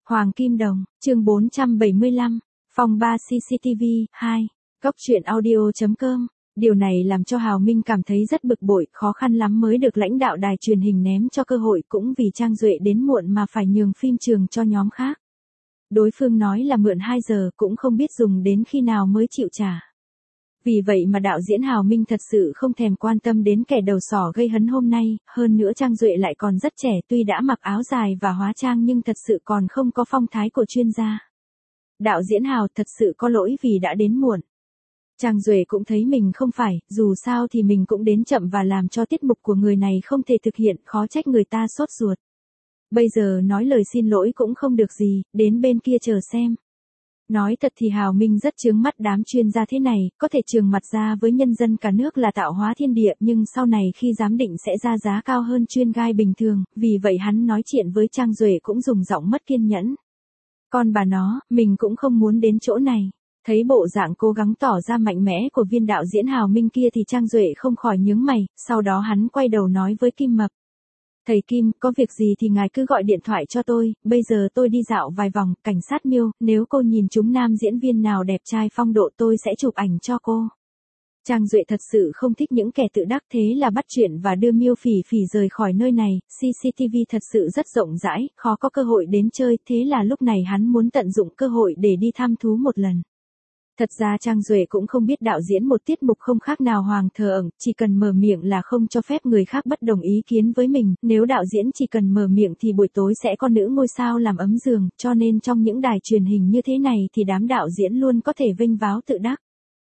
Hoàng Kim Đồng, chương 475, phòng 3 CCTV, 2, Cóc truyện audio.com. Điều này làm cho Hào Minh cảm thấy rất bực bội, khó khăn lắm mới được lãnh đạo đài truyền hình ném cho cơ hội, cũng vì Trang Duệ đến muộn mà phải nhường phim trường cho nhóm khác. Đối phương nói là mượn 2 giờ, cũng không biết dùng đến khi nào mới chịu trả. Vì vậy mà đạo diễn Hào Minh thật sự không thèm quan tâm đến kẻ đầu sỏ gây hấn hôm nay, hơn nữa Trang Duệ lại còn rất trẻ, tuy đã mặc áo dài và hóa trang nhưng thật sự còn không có phong thái của chuyên gia. Đạo diễn Hào thật sự có lỗi vì đã đến muộn. Trang Duệ cũng thấy mình không phải, dù sao thì mình cũng đến chậm và làm cho tiết mục của người này không thể thực hiện, khó trách người ta sốt ruột. Bây giờ nói lời xin lỗi cũng không được gì, đến bên kia chờ xem. Nói thật thì Hào Minh rất chướng mắt đám chuyên gia thế này, có thể trường mặt ra với nhân dân cả nước là tạo hóa thiên địa, nhưng sau này khi giám định sẽ ra giá cao hơn chuyên gai bình thường, vì vậy hắn nói chuyện với Trang Duệ cũng dùng giọng mất kiên nhẫn. Con bà nó, mình cũng không muốn đến chỗ này. Thấy bộ dạng cố gắng tỏ ra mạnh mẽ của viên đạo diễn Hào Minh kia thì Trang Duệ không khỏi nhướng mày, sau đó hắn quay đầu nói với Kim Mập. Thầy Kim, có việc gì thì ngài cứ gọi điện thoại cho tôi, bây giờ tôi đi dạo vài vòng, cảnh sát Miêu, nếu cô nhìn chúng nam diễn viên nào đẹp trai phong độ tôi sẽ chụp ảnh cho cô. Trang Duệ thật sự không thích những kẻ tự đắc, thế là bắt chuyện và đưa Miêu Phỉ Phỉ rời khỏi nơi này, CCTV thật sự rất rộng rãi, khó có cơ hội đến chơi, thế là lúc này hắn muốn tận dụng cơ hội để đi thăm thú một lần. Thật ra Trang Duệ cũng không biết đạo diễn một tiết mục không khác nào hoàng thờ ẩn, chỉ cần mở miệng là không cho phép người khác bất đồng ý kiến với mình, nếu đạo diễn chỉ cần mở miệng thì buổi tối sẽ có nữ ngôi sao làm ấm giường, cho nên trong những đài truyền hình như thế này thì đám đạo diễn luôn có thể vênh váo tự đắc.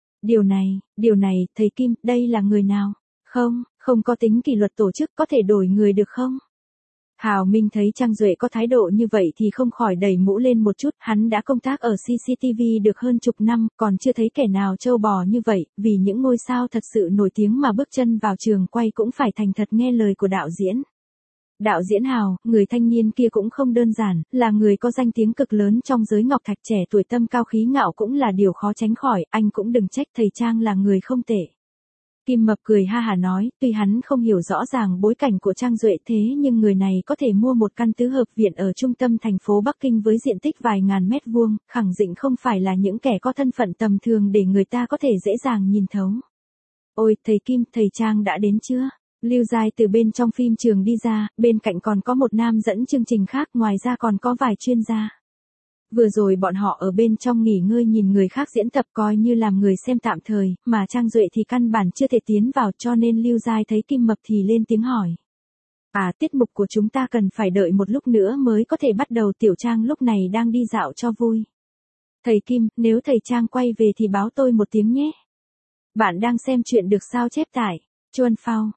Điều này, thầy Kim, đây là người nào? Không có tính kỷ luật tổ chức, có thể đổi người được không? Hào Minh thấy Trang Duệ có thái độ như vậy thì không khỏi đẩy mũ lên một chút, hắn đã công tác ở CCTV được hơn chục năm, còn chưa thấy kẻ nào trâu bò như vậy, vì những ngôi sao thật sự nổi tiếng mà bước chân vào trường quay cũng phải thành thật nghe lời của đạo diễn. Đạo diễn Hào, người thanh niên kia cũng không đơn giản, là người có danh tiếng cực lớn trong giới ngọc thạch, trẻ tuổi tâm cao khí ngạo cũng là điều khó tránh khỏi, anh cũng đừng trách thầy Trang là người không tệ. Kim Mập cười ha hả nói, tuy hắn không hiểu rõ ràng bối cảnh của Trang Duệ thế nhưng người này có thể mua một căn tứ hợp viện ở trung tâm thành phố Bắc Kinh với diện tích vài ngàn mét vuông, khẳng định không phải là những kẻ có thân phận tầm thường để người ta có thể dễ dàng nhìn thấu. Ôi, thầy Kim, thầy Trang đã đến chưa? Lưu Giai từ bên trong phim trường đi ra, bên cạnh còn có một nam dẫn chương trình khác, ngoài ra còn có vài chuyên gia. Vừa rồi bọn họ ở bên trong nghỉ ngơi nhìn người khác diễn tập coi như làm người xem tạm thời, mà Trang Duệ thì căn bản chưa thể tiến vào cho nên Lưu Giai thấy Kim Mập thì lên tiếng hỏi. Tiết mục của chúng ta cần phải đợi một lúc nữa mới có thể bắt đầu, Tiểu Trang lúc này đang đi dạo cho vui. Thầy Kim, nếu thầy Trang quay về thì báo tôi một tiếng nhé. Bạn đang xem chuyện được sao chép tải. Chuan Phao,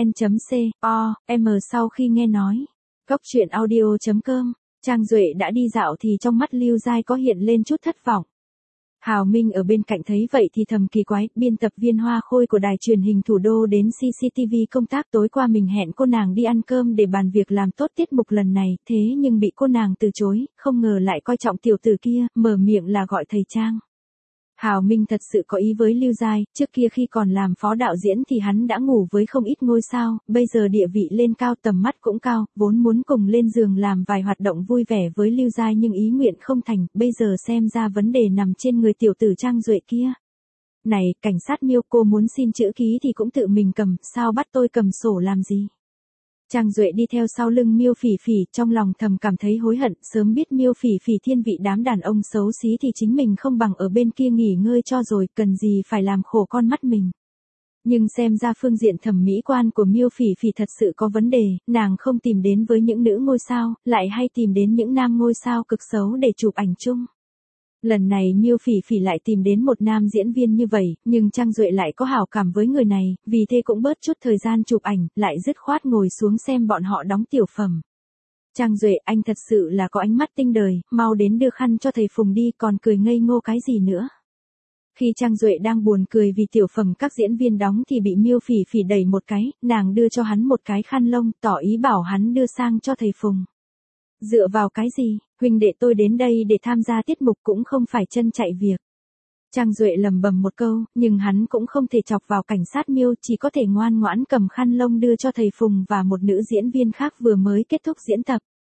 vn.com, sau khi nghe nói. Cóc truyện audio.com. Trang Duệ đã đi dạo thì trong mắt Lưu Giai có hiện lên chút thất vọng. Hào Minh ở bên cạnh thấy vậy thì thầm kỳ quái, biên tập viên Hoa Khôi của đài truyền hình thủ đô đến CCTV công tác, tối qua mình hẹn cô nàng đi ăn cơm để bàn việc làm tốt tiết mục lần này, thế nhưng bị cô nàng từ chối, không ngờ lại coi trọng tiểu tử kia, mở miệng là gọi thầy Trang. Hào Minh thật sự có ý với Lưu Giai, trước kia khi còn làm phó đạo diễn thì hắn đã ngủ với không ít ngôi sao, bây giờ địa vị lên cao, tầm mắt cũng cao, vốn muốn cùng lên giường làm vài hoạt động vui vẻ với Lưu Giai nhưng ý nguyện không thành, bây giờ xem ra vấn đề nằm trên người tiểu tử Trang Duệ kia. Này, cảnh sát Miêu, cô muốn xin chữ ký thì cũng tự mình cầm, sao bắt tôi cầm sổ làm gì? Trang Duệ đi theo sau lưng Miêu Phỉ Phỉ, trong lòng thầm cảm thấy hối hận, sớm biết Miêu Phỉ Phỉ thiên vị đám đàn ông xấu xí thì chính mình không bằng ở bên kia nghỉ ngơi cho rồi, cần gì phải làm khổ con mắt mình. Nhưng xem ra phương diện thẩm mỹ quan của Miêu Phỉ Phỉ thật sự có vấn đề, nàng không tìm đến với những nữ ngôi sao, lại hay tìm đến những nam ngôi sao cực xấu để chụp ảnh chung. Lần này Miêu Phỉ Phỉ lại tìm đến một nam diễn viên như vậy, nhưng Trang Duệ lại có hảo cảm với người này, vì thế cũng bớt chút thời gian chụp ảnh, lại dứt khoát ngồi xuống xem bọn họ đóng tiểu phẩm. Trang Duệ, anh thật sự là có ánh mắt tinh đời, mau đến đưa khăn cho thầy Phùng đi, còn cười ngây ngô cái gì nữa. Khi Trang Duệ đang buồn cười vì tiểu phẩm các diễn viên đóng thì bị Miêu Phỉ Phỉ đẩy một cái, nàng đưa cho hắn một cái khăn lông, tỏ ý bảo hắn đưa sang cho thầy Phùng. Dựa vào cái gì, huynh đệ tôi đến đây để tham gia tiết mục cũng không phải chân chạy việc. Trang Duệ lầm bầm một câu, nhưng hắn cũng không thể chọc vào cảnh sát Miêu, chỉ có thể ngoan ngoãn cầm khăn lông đưa cho thầy Phùng và một nữ diễn viên khác vừa mới kết thúc diễn tập.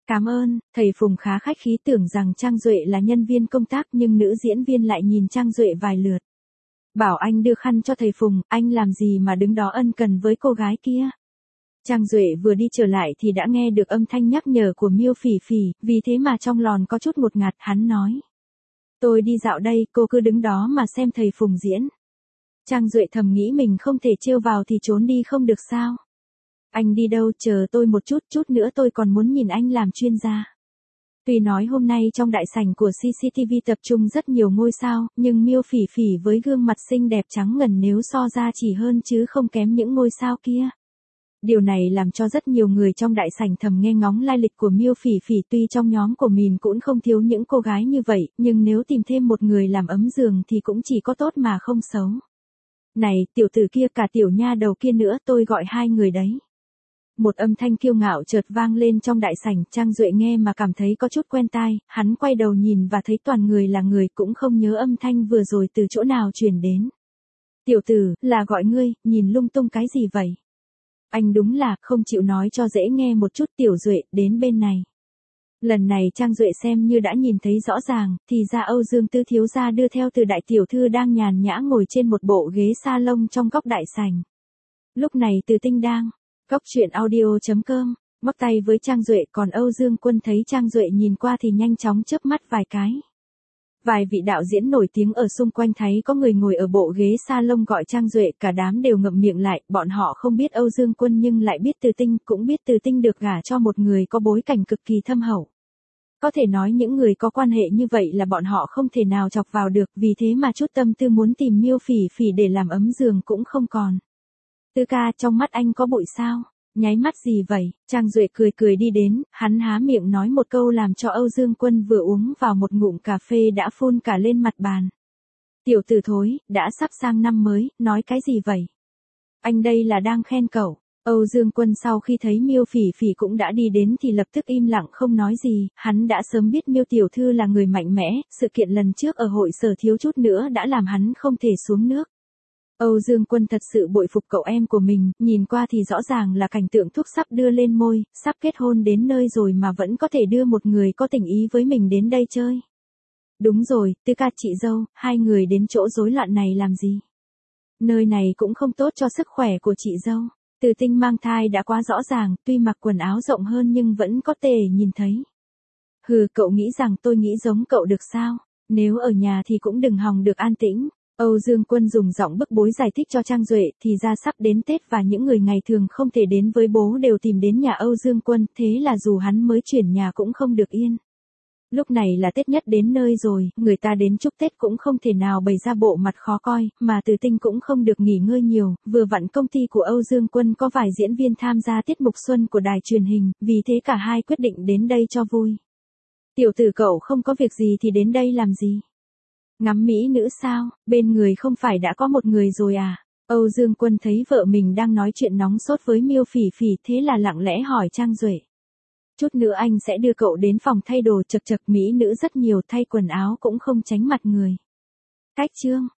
Cảm ơn, thầy Phùng khá khách khí tưởng rằng Trang Duệ là nhân viên công tác nhưng nữ diễn viên lại nhìn Trang Duệ vài lượt. Bảo anh đưa khăn cho thầy Phùng, anh làm gì mà đứng đó ân cần với cô gái kia. Trang Duệ vừa đi trở lại thì đã nghe được âm thanh nhắc nhở của Miêu Phỉ Phỉ, vì thế mà trong lòn có chút ngột ngạt, hắn nói. Tôi đi dạo đây, cô cứ đứng đó mà xem thầy Phùng diễn. Trang Duệ thầm nghĩ mình không thể trêu vào thì trốn đi không được sao. Anh đi đâu, chờ tôi một chút nữa tôi còn muốn nhìn anh làm chuyên gia. Tuy nói hôm nay trong đại sảnh của CCTV tập trung rất nhiều ngôi sao, nhưng Miêu Phỉ Phỉ với gương mặt xinh đẹp trắng ngần nếu so ra chỉ hơn chứ không kém những ngôi sao kia. Điều này làm cho rất nhiều người trong đại sảnh thầm nghe ngóng lai lịch của Miêu Phỉ Phỉ, tuy trong nhóm của mình cũng không thiếu những cô gái như vậy, nhưng nếu tìm thêm một người làm ấm giường thì cũng chỉ có tốt mà không xấu. Này, tiểu tử kia, cả tiểu nha đầu kia nữa, tôi gọi hai người đấy. Một âm thanh kiêu ngạo chợt vang lên trong đại sảnh, Trang Duệ nghe mà cảm thấy có chút quen tai, hắn quay đầu nhìn và thấy toàn người là người, cũng không nhớ âm thanh vừa rồi từ chỗ nào truyền đến. Tiểu tử, là gọi ngươi, nhìn lung tung cái gì vậy? Anh đúng là không chịu nói cho dễ nghe một chút. Tiểu Duệ, đến bên này. Lần này Trang Duệ xem như đã nhìn thấy rõ ràng, thì ra Âu Dương Tư thiếu gia đưa theo từ đại tiểu thư đang nhàn nhã ngồi trên một bộ ghế salon trong góc đại sảnh. Lúc này Từ Tinh đang Cóc truyện audio.com móc tay với Trang Duệ, còn Âu Dương Quân thấy Trang Duệ nhìn qua thì nhanh chóng chớp mắt vài cái. Vài vị đạo diễn nổi tiếng ở xung quanh thấy có người ngồi ở bộ ghế salon gọi Trang Duệ, cả đám đều ngậm miệng lại, bọn họ không biết Âu Dương Quân nhưng lại biết Từ Tinh, cũng biết Từ Tinh được gả cho một người có bối cảnh cực kỳ thâm hậu. Có thể nói những người có quan hệ như vậy là bọn họ không thể nào chọc vào được, vì thế mà chút tâm tư muốn tìm Miêu Phỉ Phỉ để làm ấm giường cũng không còn. Tư ca, trong mắt anh có bụi sao? Nháy mắt gì vậy? Trang Duệ cười đi đến, hắn há miệng nói một câu làm cho Âu Dương Quân vừa uống vào một ngụm cà phê đã phun cả lên mặt bàn. Tiểu tử thối, đã sắp sang năm mới, nói cái gì vậy? Anh đây là đang khen cậu. Âu Dương Quân sau khi thấy Miêu Phỉ Phỉ cũng đã đi đến thì lập tức im lặng không nói gì, hắn đã sớm biết Miêu tiểu thư là người mạnh mẽ, sự kiện lần trước ở hội sở thiếu chút nữa đã làm hắn không thể xuống nước. Âu Dương Quân thật sự bội phục cậu em của mình, nhìn qua thì rõ ràng là cảnh tượng thuốc sắp đưa lên môi, sắp kết hôn đến nơi rồi mà vẫn có thể đưa một người có tình ý với mình đến đây chơi. Đúng rồi, Tư ca chị dâu, hai người đến chỗ rối loạn này làm gì? Nơi này cũng không tốt cho sức khỏe của chị dâu. Từ Tinh mang thai đã quá rõ ràng, tuy mặc quần áo rộng hơn nhưng vẫn có thể nhìn thấy. Hừ, cậu nghĩ rằng tôi nghĩ giống cậu được sao? Nếu ở nhà thì cũng đừng hòng được an tĩnh. Âu Dương Quân dùng giọng bức bối giải thích cho Trang Duệ, thì ra sắp đến Tết và những người ngày thường không thể đến với bố đều tìm đến nhà Âu Dương Quân, thế là dù hắn mới chuyển nhà cũng không được yên. Lúc này là Tết nhất đến nơi rồi, người ta đến chúc Tết cũng không thể nào bày ra bộ mặt khó coi, mà Từ Tinh cũng không được nghỉ ngơi nhiều, vừa vặn công ty của Âu Dương Quân có vài diễn viên tham gia tiết mục xuân của đài truyền hình, vì thế cả hai quyết định đến đây cho vui. Tiểu tử cậu không có việc gì thì đến đây làm gì? Ngắm mỹ nữ sao, bên người không phải đã có một người rồi à? Âu Dương Quân thấy vợ mình đang nói chuyện nóng sốt với Miêu Phỉ Phỉ, thế là lặng lẽ hỏi Trang Duệ. Chút nữa anh sẽ đưa cậu đến phòng thay đồ, chật chật, mỹ nữ rất nhiều, thay quần áo cũng không tránh mặt người. Cách chương